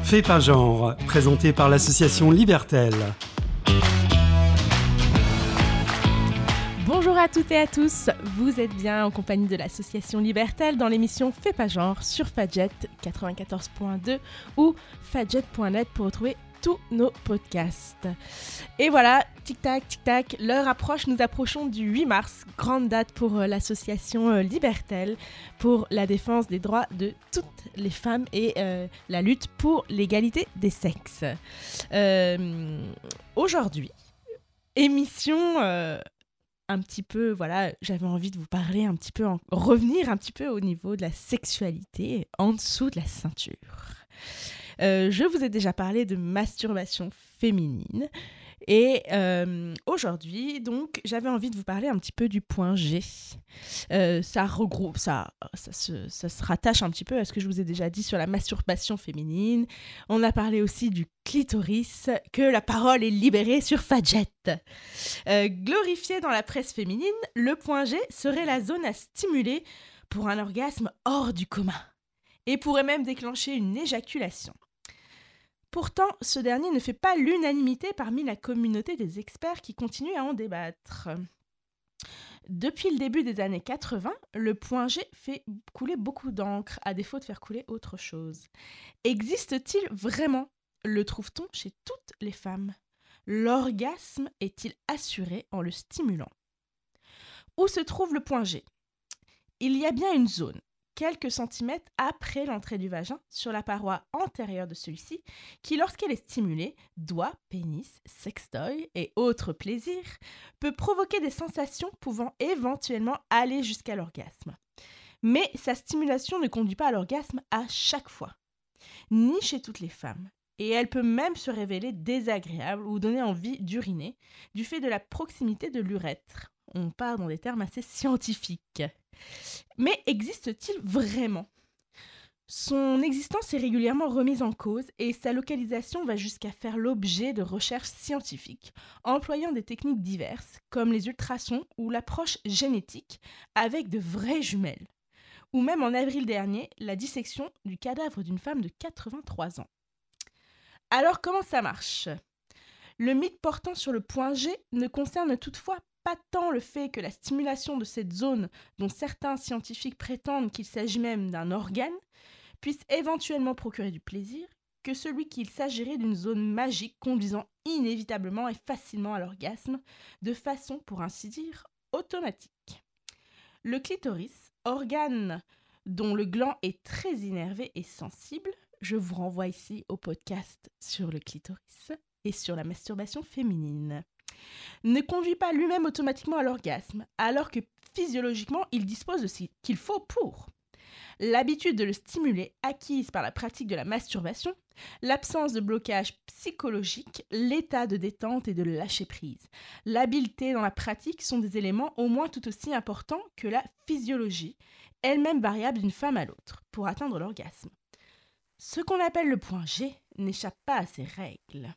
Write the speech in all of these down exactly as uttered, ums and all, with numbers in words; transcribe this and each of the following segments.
Fais pas genre, présenté par l'association Libertel. Bonjour à toutes et à tous, vous êtes bien en compagnie de l'association Libertel dans l'émission Fais pas genre sur Fadjet quatre-vingt-quatorze point deux ou fadjet point net pour retrouver tous nos podcasts. Et voilà, tic-tac, tic-tac, l'heure approche, nous approchons du huit mars, grande date pour euh, l'association euh, Libertel, pour la défense des droits de toutes les femmes et euh, la lutte pour l'égalité des sexes. Euh, aujourd'hui, émission... Euh, un petit peu, voilà, j'avais envie de vous parler un petit peu, en, revenir un petit peu au niveau de la sexualité en dessous de la ceinture. Euh, je vous ai déjà parlé de masturbation féminine et euh, aujourd'hui, donc, j'avais envie de vous parler un petit peu du point G. Euh, ça regroupe, ça, ça, se, ça se rattache un petit peu à ce que je vous ai déjà dit sur la masturbation féminine. On a parlé aussi du clitoris, que la parole est libérée sur Fadjet. Euh, glorifié dans la presse féminine, le point G serait la zone à stimuler pour un orgasme hors du commun et pourrait même déclencher une éjaculation. Pourtant, ce dernier ne fait pas l'unanimité parmi la communauté des experts qui continuent à en débattre. Depuis le début des années quatre-vingts, le point G fait couler beaucoup d'encre, à défaut de faire couler autre chose. Existe-t-il vraiment ? Le trouve-t-on chez toutes les femmes ? L'orgasme est-il assuré en le stimulant ? Où se trouve le point G ? Il y a bien une zone, quelques centimètres après l'entrée du vagin, sur la paroi antérieure de celui-ci, qui, lorsqu'elle est stimulée, doigt, pénis, sextoy et autres plaisirs, peut provoquer des sensations pouvant éventuellement aller jusqu'à l'orgasme. Mais sa stimulation ne conduit pas à l'orgasme à chaque fois, ni chez toutes les femmes. Et elle peut même se révéler désagréable ou donner envie d'uriner du fait de la proximité de l'urètre. On part dans des termes assez scientifiques. Mais existe-t-il vraiment ? Son existence est régulièrement remise en cause et sa localisation va jusqu'à faire l'objet de recherches scientifiques, employant des techniques diverses comme les ultrasons ou l'approche génétique avec de vraies jumelles. Ou même en avril dernier, la dissection du cadavre d'une femme de quatre-vingt-trois ans. Alors comment ça marche ? Le mythe portant sur le point G ne concerne toutefois pas tant le fait que la stimulation de cette zone, dont certains scientifiques prétendent qu'il s'agit même d'un organe, puisse éventuellement procurer du plaisir, que celui qu'il s'agirait d'une zone magique conduisant inévitablement et facilement à l'orgasme, de façon, pour ainsi dire, automatique. Le clitoris, organe dont le gland est très innervé et sensible, je vous renvoie ici au podcast sur le clitoris et sur la masturbation féminine, ne conduit pas lui-même automatiquement à l'orgasme, alors que physiologiquement, il dispose de ce qu'il faut pour. L'habitude de le stimuler, acquise par la pratique de la masturbation, l'absence de blocage psychologique, l'état de détente et de lâcher-prise, l'habileté dans la pratique sont des éléments au moins tout aussi importants que la physiologie, elle-même variable d'une femme à l'autre, pour atteindre l'orgasme. Ce qu'on appelle le point G n'échappe pas à ces règles.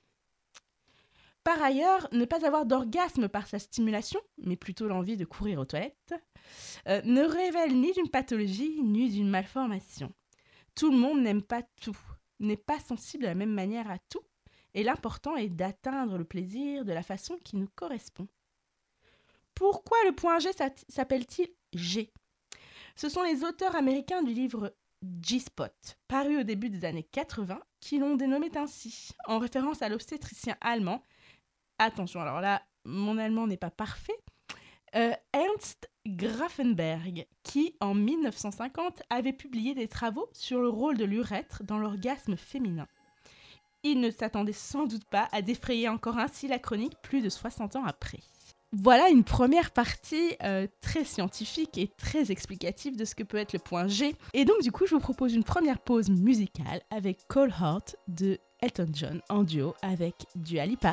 Par ailleurs, ne pas avoir d'orgasme par sa stimulation, mais plutôt l'envie de courir aux toilettes, euh, ne révèle ni d'une pathologie ni d'une malformation. Tout le monde n'aime pas tout, n'est pas sensible de la même manière à tout, et l'important est d'atteindre le plaisir de la façon qui nous correspond. Pourquoi le point G s'appelle-t-il G ? Ce sont les auteurs américains du livre G-Spot, paru au début des années quatre-vingts, qui l'ont dénommé ainsi, en référence à l'obstétricien allemand. Attention, alors là, mon allemand n'est pas parfait. Euh, Ernst Grafenberg, qui, en dix-neuf cent cinquante, avait publié des travaux sur le rôle de l'urètre dans l'orgasme féminin. Il ne s'attendait sans doute pas à défrayer encore ainsi la chronique plus de soixante ans après. Voilà une première partie euh, très scientifique et très explicative de ce que peut être le point G. Et donc du coup, je vous propose une première pause musicale avec Cold Heart de Elton John en duo avec Dua Lipa.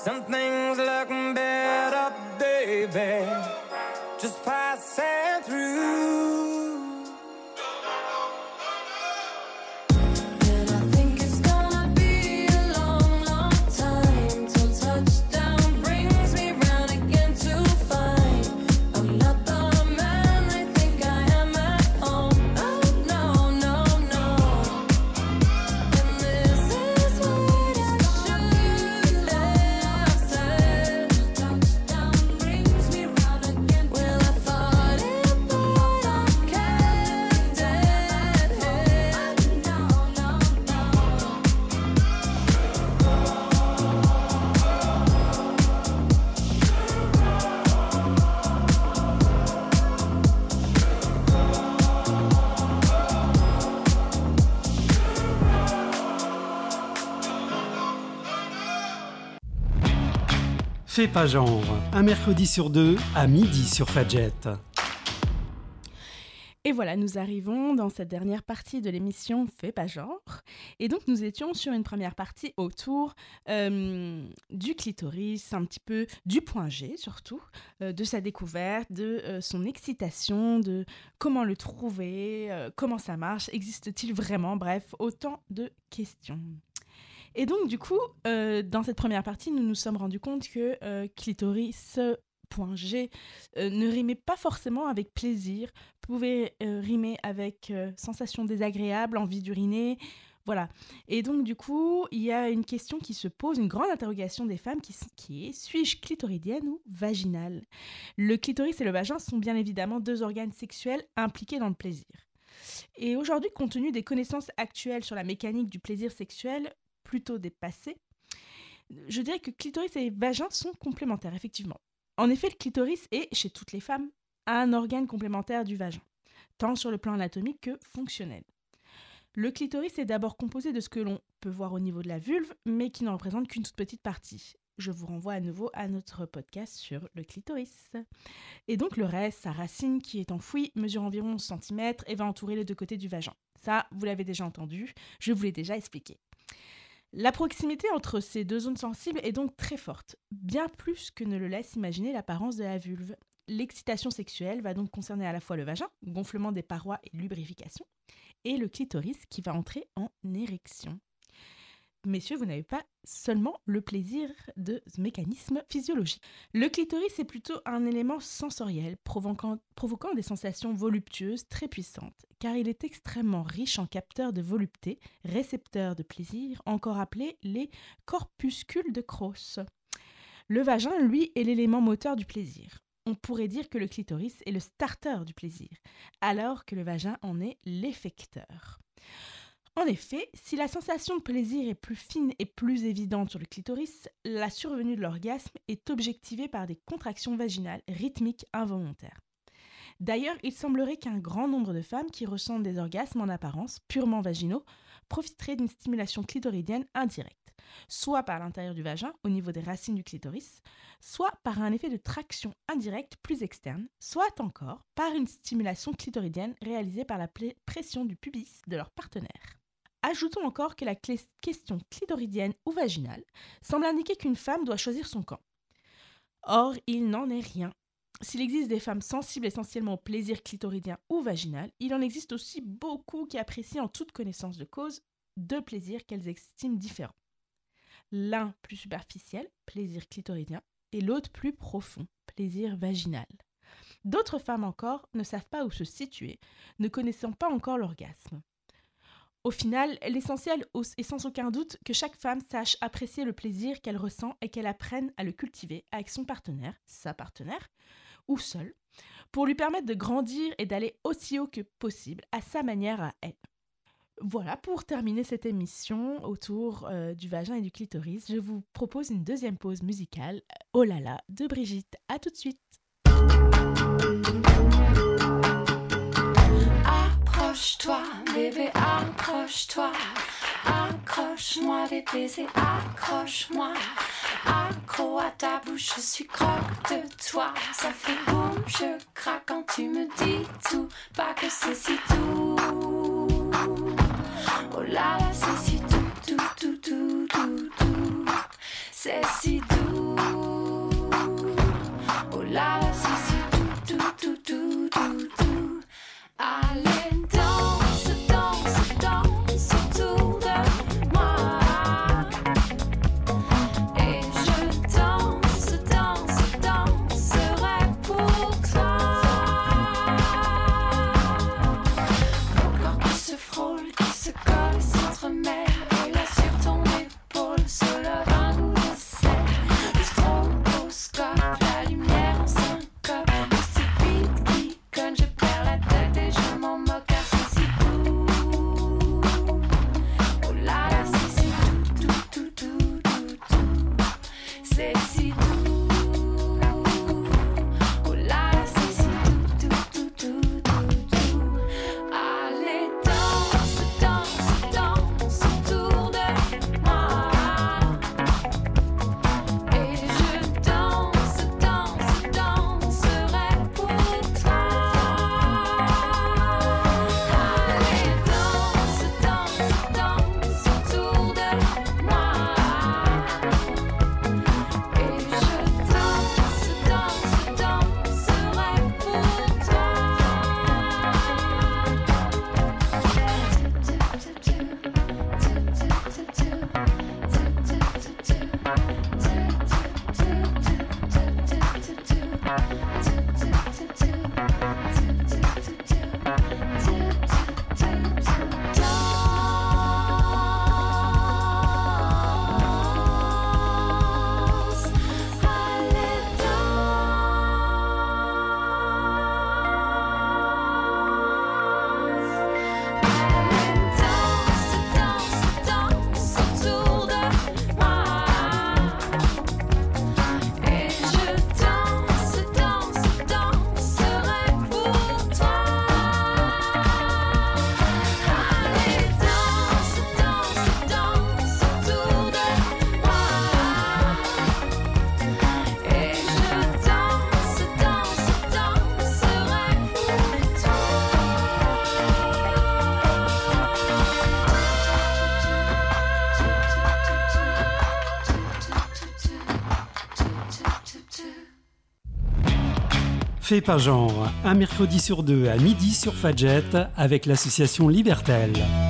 Some things look better, baby, just passing through. Fais pas genre, un mercredi sur deux, à midi sur Fadjet. Et voilà, nous arrivons dans cette dernière partie de l'émission Fais pas genre. Et donc, nous étions sur une première partie autour euh, du clitoris, un petit peu du point G surtout, euh, de sa découverte, de euh, son excitation, de comment le trouver, euh, comment ça marche, existe-t-il vraiment, bref, autant de questions. Et donc, du coup, euh, dans cette première partie, nous nous sommes rendus compte que euh, clitoris, point G, euh, ne rimait pas forcément avec plaisir, pouvait euh, rimer avec euh, sensation désagréable, envie d'uriner, voilà. Et donc, du coup, il y a une question qui se pose, une grande interrogation des femmes qui, qui est « suis-je clitoridienne ou vaginale ?» Le clitoris et le vagin sont bien évidemment deux organes sexuels impliqués dans le plaisir. Et aujourd'hui, compte tenu des connaissances actuelles sur la mécanique du plaisir sexuel, plutôt dépassé, je dirais que clitoris et vagin sont complémentaires, effectivement. En effet, le clitoris est, chez toutes les femmes, un organe complémentaire du vagin, tant sur le plan anatomique que fonctionnel. Le clitoris est d'abord composé de ce que l'on peut voir au niveau de la vulve, mais qui n'en représente qu'une toute petite partie. Je vous renvoie à nouveau à notre podcast sur le clitoris. Et donc le reste, sa racine qui est enfouie, mesure environ onze centimètres et va entourer les deux côtés du vagin. Ça, vous l'avez déjà entendu, je vous l'ai déjà expliqué. La proximité entre ces deux zones sensibles est donc très forte, bien plus que ne le laisse imaginer l'apparence de la vulve. L'excitation sexuelle va donc concerner à la fois le vagin, gonflement des parois et lubrification, et le clitoris qui va entrer en érection. Messieurs, vous n'avez pas seulement le plaisir de ce mécanisme physiologique. Le clitoris est plutôt un élément sensoriel, provoquant, provoquant des sensations voluptueuses très puissantes, car il est extrêmement riche en capteurs de volupté, récepteurs de plaisir, encore appelés les corpuscules de Krauss. Le vagin, lui, est l'élément moteur du plaisir. On pourrait dire que le clitoris est le starter du plaisir, alors que le vagin en est l'effecteur. En effet, si la sensation de plaisir est plus fine et plus évidente sur le clitoris, la survenue de l'orgasme est objectivée par des contractions vaginales rythmiques involontaires. D'ailleurs, il semblerait qu'un grand nombre de femmes qui ressentent des orgasmes en apparence purement vaginaux profiteraient d'une stimulation clitoridienne indirecte, soit par l'intérieur du vagin, au niveau des racines du clitoris, soit par un effet de traction indirecte plus externe, soit encore par une stimulation clitoridienne réalisée par la pl- pression du pubis de leur partenaire. Ajoutons encore que la clé- question clitoridienne ou vaginale semble indiquer qu'une femme doit choisir son camp. Or, il n'en est rien. S'il existe des femmes sensibles essentiellement au plaisir clitoridien ou vaginal, il en existe aussi beaucoup qui apprécient en toute connaissance de cause deux plaisirs qu'elles estiment différents. L'un plus superficiel, plaisir clitoridien, et l'autre plus profond, plaisir vaginal. D'autres femmes encore ne savent pas où se situer, ne connaissant pas encore l'orgasme. Au final, l'essentiel est sans aucun doute que chaque femme sache apprécier le plaisir qu'elle ressent et qu'elle apprenne à le cultiver avec son partenaire, sa partenaire, ou seule, pour lui permettre de grandir et d'aller aussi haut que possible à sa manière à elle. Voilà, pour terminer cette émission autour euh, du vagin et du clitoris, je vous propose une deuxième pause musicale, Oh là là, de Brigitte. À tout de suite. Accroche-toi, bébé, accroche-toi. Accroche-moi des baisers, accroche-moi. Accro à ta bouche, je suis croque de toi. Ça fait boum, je craque quand tu me dis tout. Pas que c'est si doux. Oh là là, c'est si doux, doux, doux, doux, doux, doux. C'est si doux. Fais pas genre, un mercredi sur deux à midi sur Fadjet avec l'association Libertel.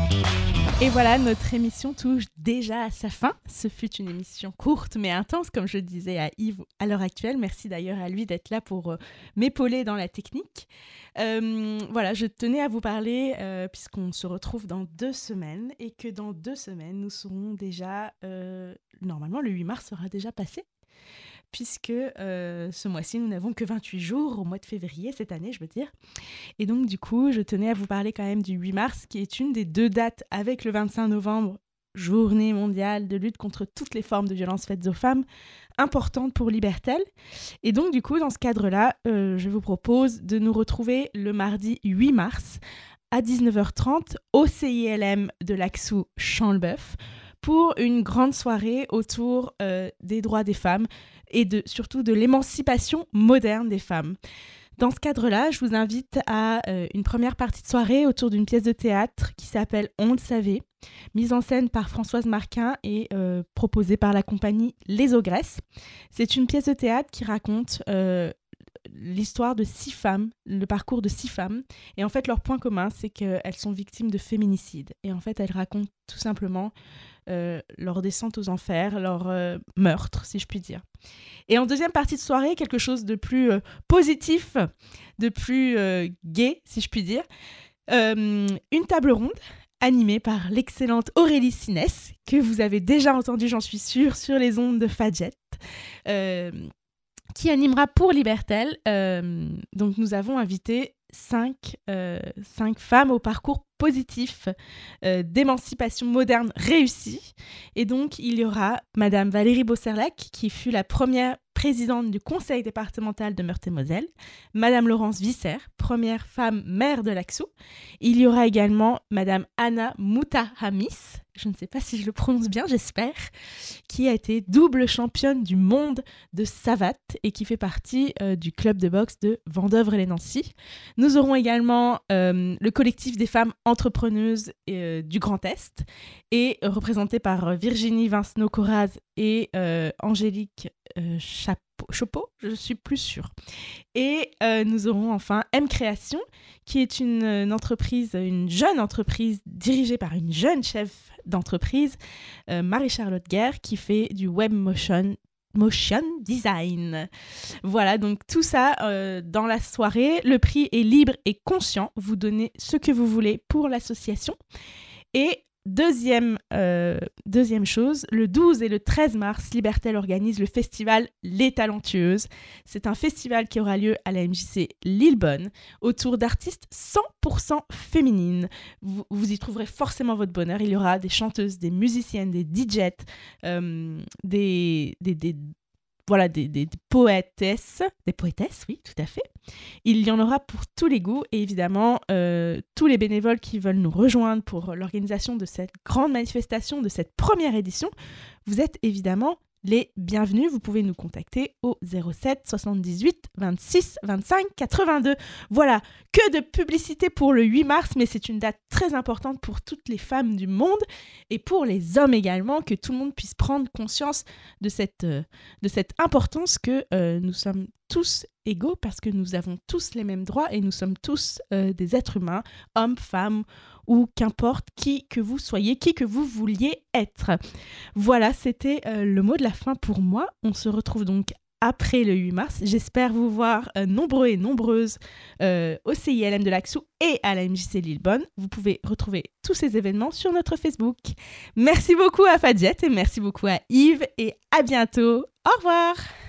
Et voilà, notre émission touche déjà à sa fin. Ce fut une émission courte mais intense, comme je disais à Yves à l'heure actuelle. Merci d'ailleurs à lui d'être là pour euh, m'épauler dans la technique. Euh, voilà, je tenais à vous parler, euh, puisqu'on se retrouve dans deux semaines, et que dans deux semaines, nous serons déjà... Euh, normalement, le huit mars sera déjà passé, puisque euh, ce mois-ci, nous n'avons que vingt-huit jours, au mois de février, cette année, je veux dire. Et donc, du coup, je tenais à vous parler quand même du huit mars, qui est une des deux dates avec le vingt-cinq novembre, journée mondiale de lutte contre toutes les formes de violences faites aux femmes, importante pour Libertel. Et donc, du coup, dans ce cadre-là, euh, je vous propose de nous retrouver le mardi huit mars à dix-neuf heures trente au C I L M de l'Axou Champ-le-Bœuf pour une grande soirée autour euh, des droits des femmes et de, surtout de l'émancipation moderne des femmes. Dans ce cadre-là, je vous invite à euh, une première partie de soirée autour d'une pièce de théâtre qui s'appelle « On le savait », mise en scène par Françoise Marquin et euh, proposée par la compagnie Les Ogresses. C'est une pièce de théâtre qui raconte euh, l'histoire de six femmes, le parcours de six femmes. Et en fait, leur point commun, c'est qu'elles sont victimes de féminicide. Et en fait, elles racontent tout simplement euh, leur descente aux enfers, leur euh, meurtre, si je puis dire. Et en deuxième partie de soirée, quelque chose de plus euh, positif, de plus euh, gai, si je puis dire, euh, une table ronde animée par l'excellente Aurélie Sinès, que vous avez déjà entendue, j'en suis sûre, sur les ondes de Fadjet, euh, qui animera pour Libertel. Euh, donc nous avons invité cinq, euh, cinq femmes au parcours positif euh, d'émancipation moderne réussie. Et donc il y aura Madame Valérie Bosserlac, qui fut la première présidente du conseil départemental de Meurthe-et-Moselle, Madame Laurence Visser, première femme maire de l'Axou. Il y aura également Madame Anna Moutahamis, je ne sais pas si je le prononce bien, j'espère, qui a été double championne du monde de savate et qui fait partie euh, du club de boxe de Vendeuvre-les-Nancy. Nous aurons également euh, le collectif des femmes entrepreneuses euh, du Grand Est, et euh, représenté par euh, Virginie Vincenot-Coraz et euh, Angélique euh, Chopeau, je suis plus sûre. Et euh, nous aurons enfin M Création, qui est une, une entreprise, une jeune entreprise dirigée par une jeune chef d'entreprise, euh, Marie-Charlotte Guerre, qui fait du web motion, motion design. Voilà, donc tout ça euh, dans la soirée. Le prix est libre et conscient. Vous donnez ce que vous voulez pour l'association. Et Deuxième, euh, deuxième chose, le douze et le treize mars, Libertel organise le festival Les Talentueuses. C'est un festival qui aura lieu à la M J C Lillebonne autour d'artistes cent pour cent féminines. Vous, vous y trouverez forcément votre bonheur. Il y aura des chanteuses, des musiciennes, des D Js, euh, des, des, des, voilà, des, des, des poétesses, des poétesses, oui, tout à fait. Il y en aura pour tous les goûts et évidemment, euh, tous les bénévoles qui veulent nous rejoindre pour l'organisation de cette grande manifestation, de cette première édition, vous êtes évidemment les bienvenus. Vous pouvez nous contacter au zéro sept soixante-dix-huit vingt-six vingt-cinq quatre-vingt-deux. Voilà, que de publicité pour le huit mars, mais c'est une date très importante pour toutes les femmes du monde et pour les hommes également, que tout le monde puisse prendre conscience de cette, euh, de cette importance que euh, nous sommes tous égaux parce que nous avons tous les mêmes droits et nous sommes tous euh, des êtres humains, hommes, femmes ou qu'importe qui que vous soyez, qui que vous vouliez être. Voilà, c'était euh, le mot de la fin pour moi. On se retrouve donc après le huit mars. J'espère vous voir euh, nombreux et nombreuses euh, au C I L M de l'Axou et à la M J C Lillebonne. Vous pouvez retrouver tous ces événements sur notre Facebook. Merci beaucoup à Fadjet et merci beaucoup à Yves et à bientôt. Au revoir.